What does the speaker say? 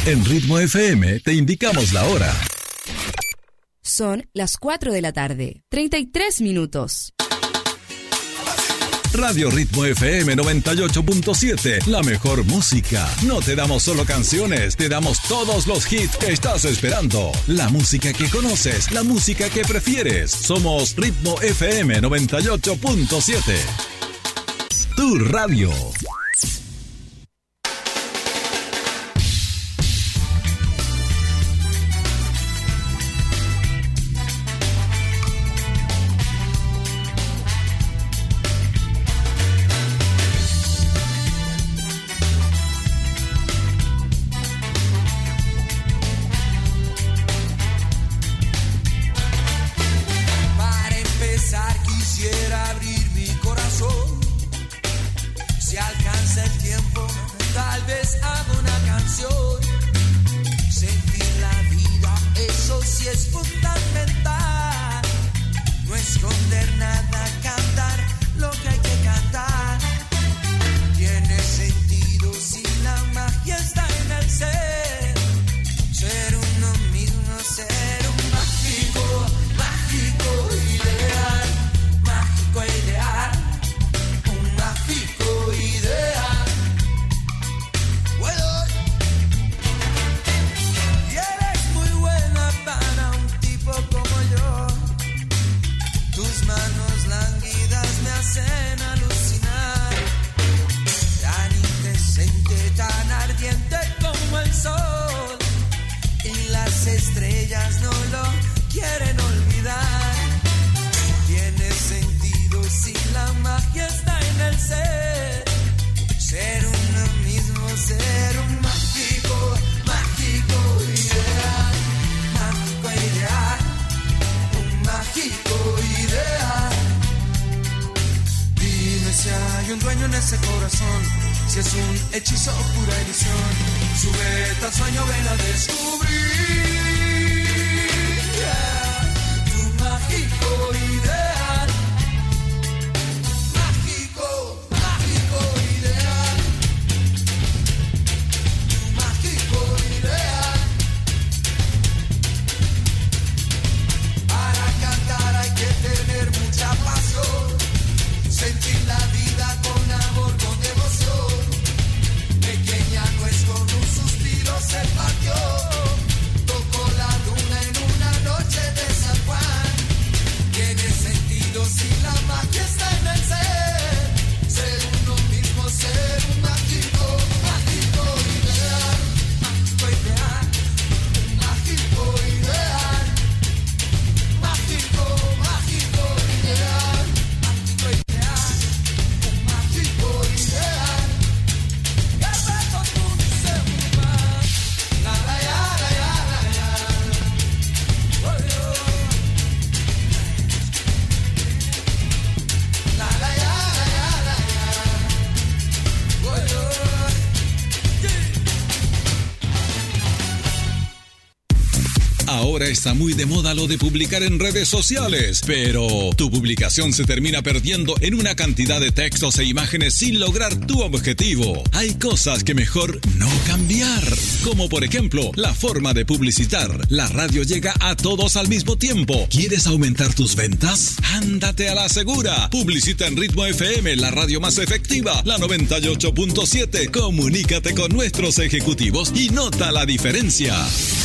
En Ritmo FM te indicamos la hora. Son las 4 de la tarde, 33 minutos. Radio Ritmo FM 98.7, la mejor música. No te damos solo canciones, te damos todos los hits que estás esperando. La música que conoces, la música que prefieres. Somos Ritmo FM 98.7. Tu radio. Ahora está muy de moda lo de publicar en redes sociales, pero tu publicación se termina perdiendo en una cantidad de textos e imágenes sin lograr tu objetivo. Hay cosas que mejor no cambiar, como por ejemplo la forma de publicitar. La radio llega a todos al mismo tiempo. ¿Quieres aumentar tus ventas? Ándate a la segura. Publicita en Ritmo FM, la radio más efectiva, la 98.7. Comunícate con nuestros ejecutivos y nota la diferencia.